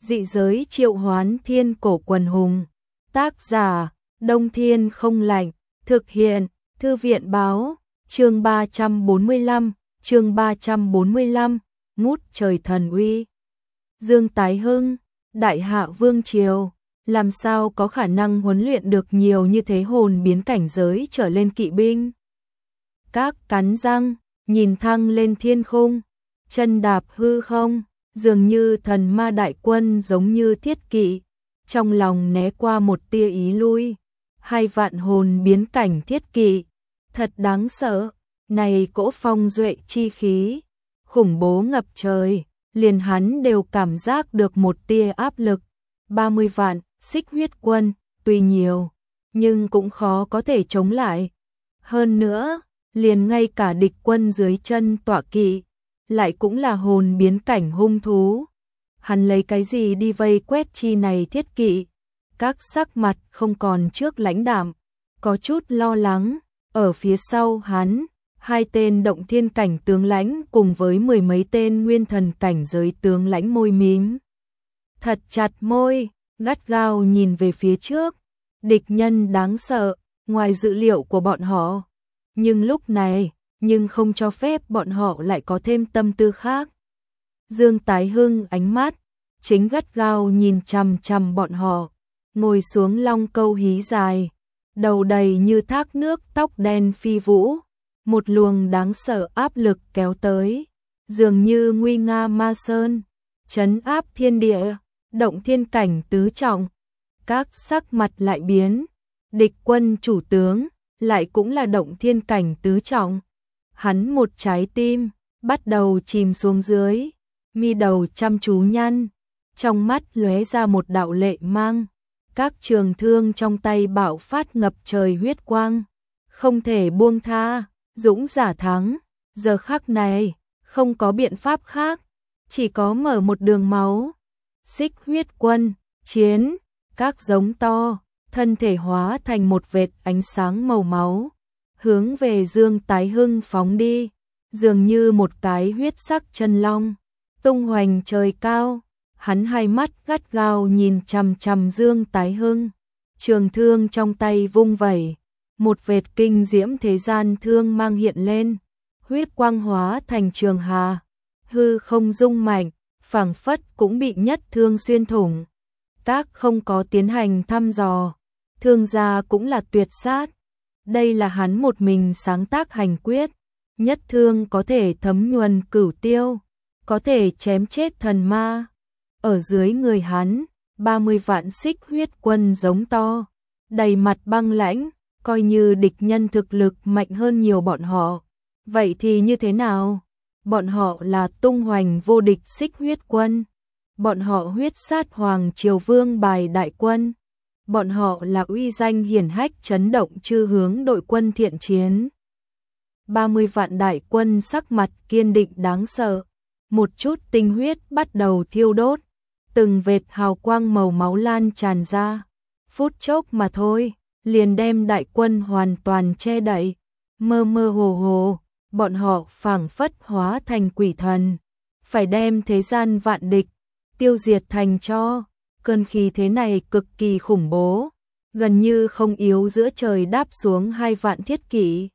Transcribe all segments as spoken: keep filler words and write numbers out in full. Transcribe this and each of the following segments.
Dị giới triệu hoán thiên cổ quần hùng. Tác giả, Đông Thiên không lạnh. Thực hiện, Thư viện báo. Chương ba trăm bốn mươi lăm, chương ba trăm bốn mươi lăm, ngút trời thần uy. Dương Tái Hưng, Đại Hạ Vương Triều, làm sao có khả năng huấn luyện được nhiều như thế hồn biến cảnh giới trở lên kỵ binh. Các cắn răng, nhìn thăng lên thiên khung, chân đạp hư không, dường như thần ma đại quân giống như thiết kỵ, trong lòng né qua một tia ý lui. Hai vạn hồn biến cảnh thiết kỵ, thật đáng sợ, này cỗ phong duệ chi khí, khủng bố ngập trời, liền hắn đều cảm giác được một tia áp lực. ba mươi vạn, xích huyết quân, tuy nhiều, nhưng cũng khó có thể chống lại. Hơn nữa, liền ngay cả địch quân dưới chân tọa kỵ, lại cũng là hồn biến cảnh hung thú. Hắn lấy cái gì đi vây quét chi này thiết kỵ? Các sắc mặt không còn trước lãnh đạm, có chút lo lắng. Ở phía sau hắn, hai tên động thiên cảnh tướng lãnh cùng với mười mấy tên nguyên thần cảnh giới tướng lãnh môi mím thật chặt môi, gắt gao nhìn về phía trước. Địch nhân đáng sợ, ngoài dự liệu của bọn họ. Nhưng lúc này, nhưng không cho phép bọn họ lại có thêm tâm tư khác. Dương Tái Hưng ánh mắt chính gắt gao nhìn chằm chằm bọn họ, ngồi xuống long câu hí dài, đầu đầy như thác nước, tóc đen phi vũ, một luồng đáng sợ áp lực kéo tới, dường như nguy nga ma sơn, trấn áp thiên địa, động thiên cảnh tứ trọng. Các sắc mặt lại biến, địch quân chủ tướng lại cũng là động thiên cảnh tứ trọng. Hắn một trái tim bắt đầu chìm xuống dưới, mi đầu chăm chú nhăn, trong mắt lóe ra một đạo lệ mang. Các trường thương trong tay bạo phát ngập trời huyết quang, không thể buông tha, dũng giả thắng. Giờ khắc này, không có biện pháp khác, chỉ có mở một đường máu. Xích huyết quân, chiến, các giống to, thân thể hóa thành một vệt ánh sáng màu máu, hướng về Dương Tái Hưng phóng đi, dường như một cái huyết sắc chân long, tung hoành trời cao. Hắn hai mắt gắt gao nhìn chằm chằm Dương Tái Hưng, trường thương trong tay vung vẩy, một vệt kinh diễm thế gian thương mang hiện lên, huyết quang hóa thành trường hà, hư không rung mạnh, phảng phất cũng bị nhất thương xuyên thủng. Các không có tiến hành thăm dò, thương gia cũng là tuyệt sát. Đây là hắn một mình sáng tác hành quyết, nhất thương có thể thấm nhuần cửu tiêu, có thể chém chết thần ma. Ở dưới người hắn, ba mươi vạn xích huyết quân giống to, đầy mặt băng lãnh, coi như địch nhân thực lực mạnh hơn nhiều bọn họ. Vậy thì như thế nào? Bọn họ là tung hoành vô địch xích huyết quân. Bọn họ huyết sát hoàng triều vương bài đại quân. Bọn họ là uy danh hiển hách chấn động chư hướng đội quân thiện chiến. ba mươi vạn đại quân sắc mặt kiên định đáng sợ. Một chút tinh huyết bắt đầu thiêu đốt. Từng vệt hào quang màu máu lan tràn ra, phút chốc mà thôi, liền đem đại quân hoàn toàn che đậy. Mơ mơ hồ hồ, bọn họ phảng phất hóa thành quỷ thần, phải đem thế gian vạn địch tiêu diệt thành tro. Cơn khí thế này cực kỳ khủng bố, gần như không yếu giữa trời đáp xuống hai vạn thiết kỷ.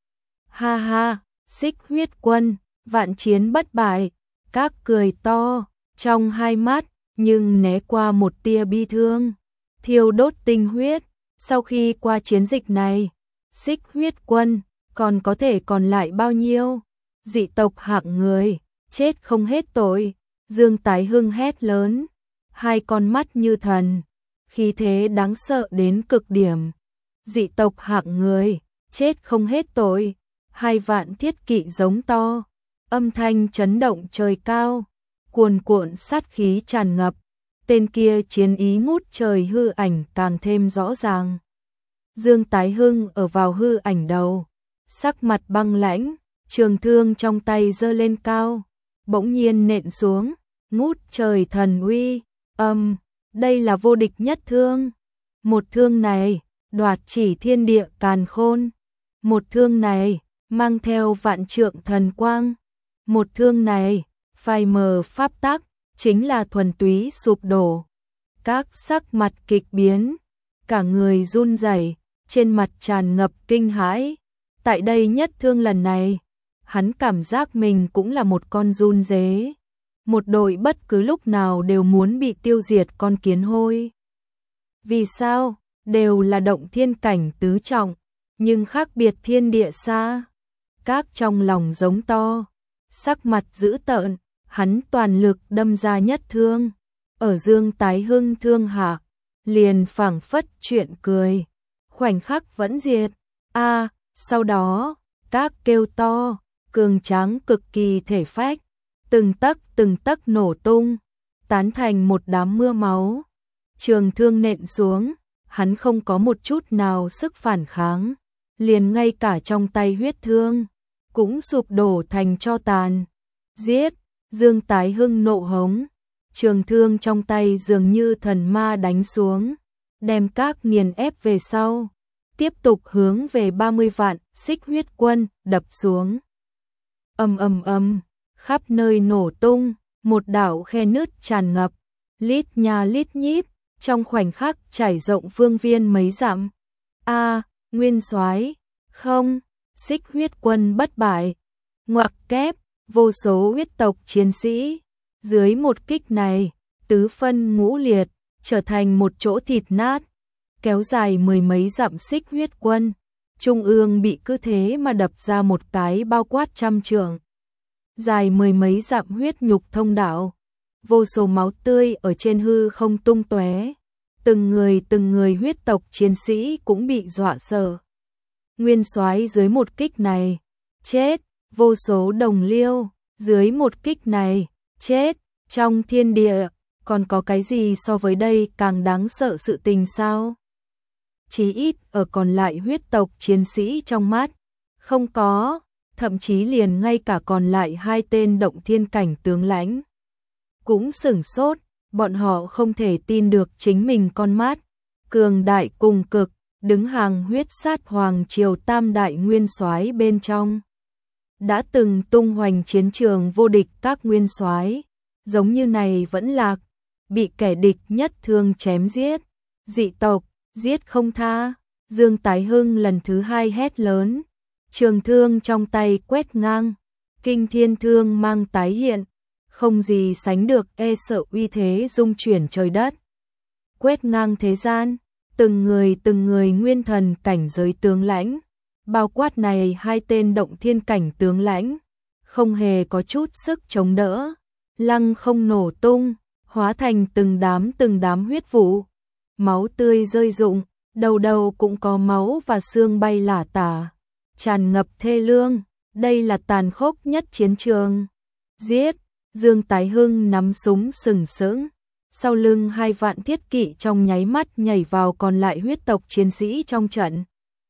Ha ha, xích huyết quân, vạn chiến bất bại. Các cười to, trong hai mắt nhưng né qua một tia bi thương, thiêu đốt tinh huyết. Sau khi qua chiến dịch này, xích huyết quân còn có thể còn lại bao nhiêu? Dị tộc hạng người, chết không hết tội. Dương Tái Hưng hét lớn, hai con mắt như thần, khí thế đáng sợ đến cực điểm. Dị tộc hạng người, chết không hết tội. Hai vạn thiết kỵ giống to, âm thanh chấn động trời cao, cuồn cuộn sát khí tràn ngập. Tên kia chiến ý ngút trời hư ảnh càng thêm rõ ràng. Dương Tái Hưng ở vào hư ảnh đầu, sắc mặt băng lãnh, trường thương trong tay giơ lên cao, bỗng nhiên nện xuống, ngút trời thần uy. Âm, đây là vô địch nhất thương. Một thương này đoạt chỉ thiên địa càn khôn. Một thương này mang theo vạn trượng thần quang. Một thương này phai mờ pháp tắc, chính là thuần túy sụp đổ. Các sắc mặt kịch biến, cả người run rẩy, trên mặt tràn ngập kinh hãi. Tại đây nhất thương lần này, hắn cảm giác mình cũng là một con run dế. Một đội bất cứ lúc nào đều muốn bị tiêu diệt con kiến hôi. Vì sao? Đều là động thiên cảnh tứ trọng, nhưng khác biệt thiên địa xa. Các trong lòng giống to, sắc mặt dữ tợn, hắn toàn lực đâm ra nhất thương. Ở Dương Tái Hưng thương hạ, liền phảng phất chuyện cười. Khoảnh khắc vẫn diệt. A, sau đó, các kêu to, cường tráng cực kỳ thể phách, từng tấc từng tấc nổ tung, tán thành một đám mưa máu. Trường thương nện xuống, hắn không có một chút nào sức phản kháng, liền ngay cả trong tay huyết thương cũng sụp đổ thành tro tàn. Giết! Dương Tái Hưng nộ hống, trường thương trong tay dường như thần ma đánh xuống, đem các nghiền ép về sau, tiếp tục hướng về ba mươi vạn xích huyết quân đập xuống. Ầm ầm ầm, khắp nơi nổ tung, một đạo khe nứt tràn ngập, lít nha lít nhít, trong khoảnh khắc trải rộng phương viên mấy dặm. A, Nguyên Soái, không, xích huyết quân bất bại. Ngoặc kép, vô số huyết tộc chiến sĩ, dưới một kích này, tứ phân ngũ liệt, trở thành một chỗ thịt nát, kéo dài mười mấy dặm xích huyết quân. Trung ương bị cứ thế mà đập ra một cái bao quát trăm trượng, dài mười mấy dặm huyết nhục thông đạo, vô số máu tươi ở trên hư không tung tóe, từng người từng người huyết tộc chiến sĩ cũng bị dọa sợ. Nguyên Soái dưới một kích này, chết, vô số đồng liêu, dưới một kích này, chết, trong thiên địa, còn có cái gì so với đây càng đáng sợ sự tình sao? Chí ít ở còn lại huyết tộc chiến sĩ trong mắt, không có, thậm chí liền ngay cả còn lại hai tên động thiên cảnh tướng lãnh cũng sửng sốt, bọn họ không thể tin được chính mình con mắt. Cường đại cùng cực, đứng hàng huyết sát hoàng triều tam đại nguyên soái bên trong. Đã từng tung hoành chiến trường vô địch các nguyên soái, giống như này vẫn lạc, bị kẻ địch nhất thương chém giết, dị tộc, giết không tha. Dương Tái Hưng lần thứ hai hét lớn, trường thương trong tay quét ngang, kinh thiên thương mang tái hiện, không gì sánh được e sợ uy thế dung chuyển trời đất. Quét ngang thế gian, từng người từng người nguyên thần cảnh giới tướng lãnh, bao quát này hai tên động thiên cảnh tướng lãnh, không hề có chút sức chống đỡ, lăng không nổ tung, hóa thành từng đám từng đám huyết vụ, máu tươi rơi rụng, đầu đầu cũng có máu và xương bay lả tả, tràn ngập thê lương, đây là tàn khốc nhất chiến trường. Giết! Dương Tái Hưng nắm súng sừng sững, sau lưng hai vạn thiết kỵ trong nháy mắt nhảy vào còn lại huyết tộc chiến sĩ trong trận.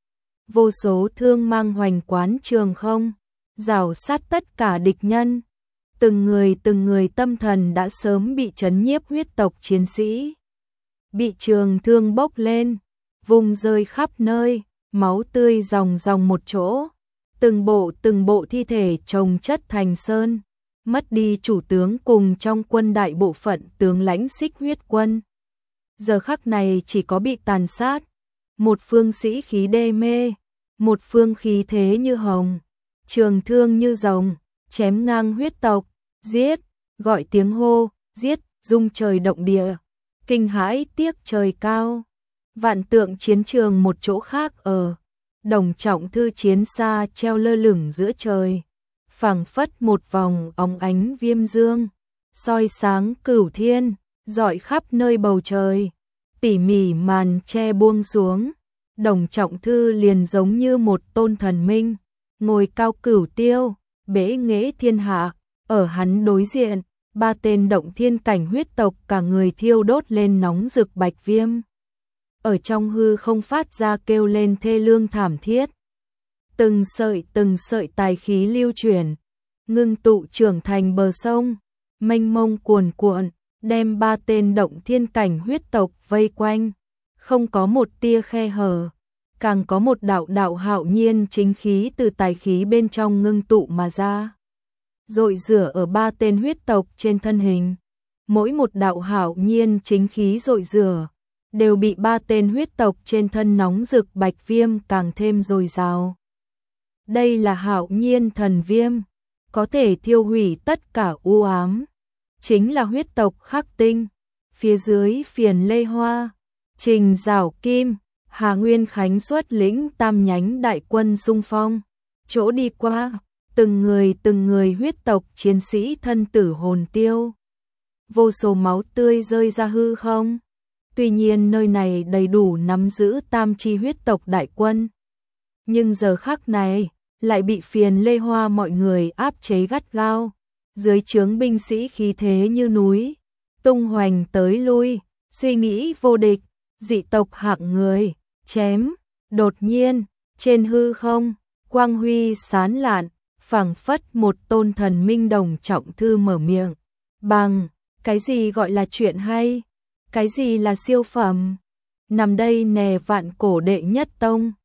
Vô số thương mang hoành quán trường không, rào sát tất cả địch nhân. Từng người từng người tâm thần đã sớm bị chấn nhiếp huyết tộc chiến sĩ. Bị trường thương bốc lên, vùng rơi khắp nơi, máu tươi ròng ròng một chỗ. Từng bộ từng bộ thi thể chồng chất thành sơn, mất đi chủ tướng cùng trong quân đại bộ phận tướng lãnh xích huyết quân. Giờ khắc này chỉ có bị tàn sát, một phương sĩ khí đê mê, một phương khí thế như hồng, trường thương như rồng, chém ngang huyết tộc, giết, gọi tiếng hô, giết, rung trời động địa, kinh hãi tiếc trời cao. Vạn tượng chiến trường một chỗ khác ở, Đồng Trọng Thư chiến xa treo lơ lửng giữa trời, phảng phất một vòng óng ánh viêm dương, soi sáng cửu thiên, rọi khắp nơi bầu trời. Tỉ mỉ màn che buông xuống, Đồng Trọng Thư liền giống như một tôn thần minh, ngồi cao cửu tiêu, bế nghệ thiên hạ. Ở hắn đối diện, ba tên động thiên cảnh huyết tộc cả người thiêu đốt lên nóng rực bạch viêm. Ở trong hư không phát ra kêu lên thê lương thảm thiết. Từng sợi từng sợi tài khí lưu chuyển, ngưng tụ trưởng thành bờ sông, mênh mông cuồn cuộn, đem ba tên động thiên cảnh huyết tộc vây quanh, không có một tia khe hở, càng có một đạo đạo hạo nhiên chính khí từ tài khí bên trong ngưng tụ mà ra, rội rửa ở ba tên huyết tộc trên thân hình. mỗi một đạo hạo nhiên chính khí dội rửa, đều bị ba tên huyết tộc trên thân nóng rực bạch viêm càng thêm dồi dào. Đây là hạo nhiên thần viêm, có thể thiêu hủy tất cả u ám, chính là huyết tộc Khắc Tinh. Phía dưới Phiền Lê Hoa, Trình Giảo Kim, Hà Nguyên Khánh xuất lĩnh tam nhánh đại quân xung phong, chỗ đi qua, từng người từng người huyết tộc chiến sĩ thân tử hồn tiêu. Vô số máu tươi rơi ra hư không. Tuy nhiên nơi này đầy đủ nắm giữ tam chi huyết tộc đại quân. Nhưng giờ khắc này, lại bị Phiền Lê Hoa mọi người áp chế gắt gao. Dưới trướng binh sĩ khí thế như núi, tung hoành tới lui, suy nghĩ vô địch, dị tộc hạng người, chém. Đột nhiên, trên hư không, quang huy sán lạn, phảng phất một tôn thần minh đồng trọng thư mở miệng. Bằng, cái gì gọi là chuyện hay? Cái gì là siêu phẩm? Nằm đây nè vạn cổ đệ nhất tông,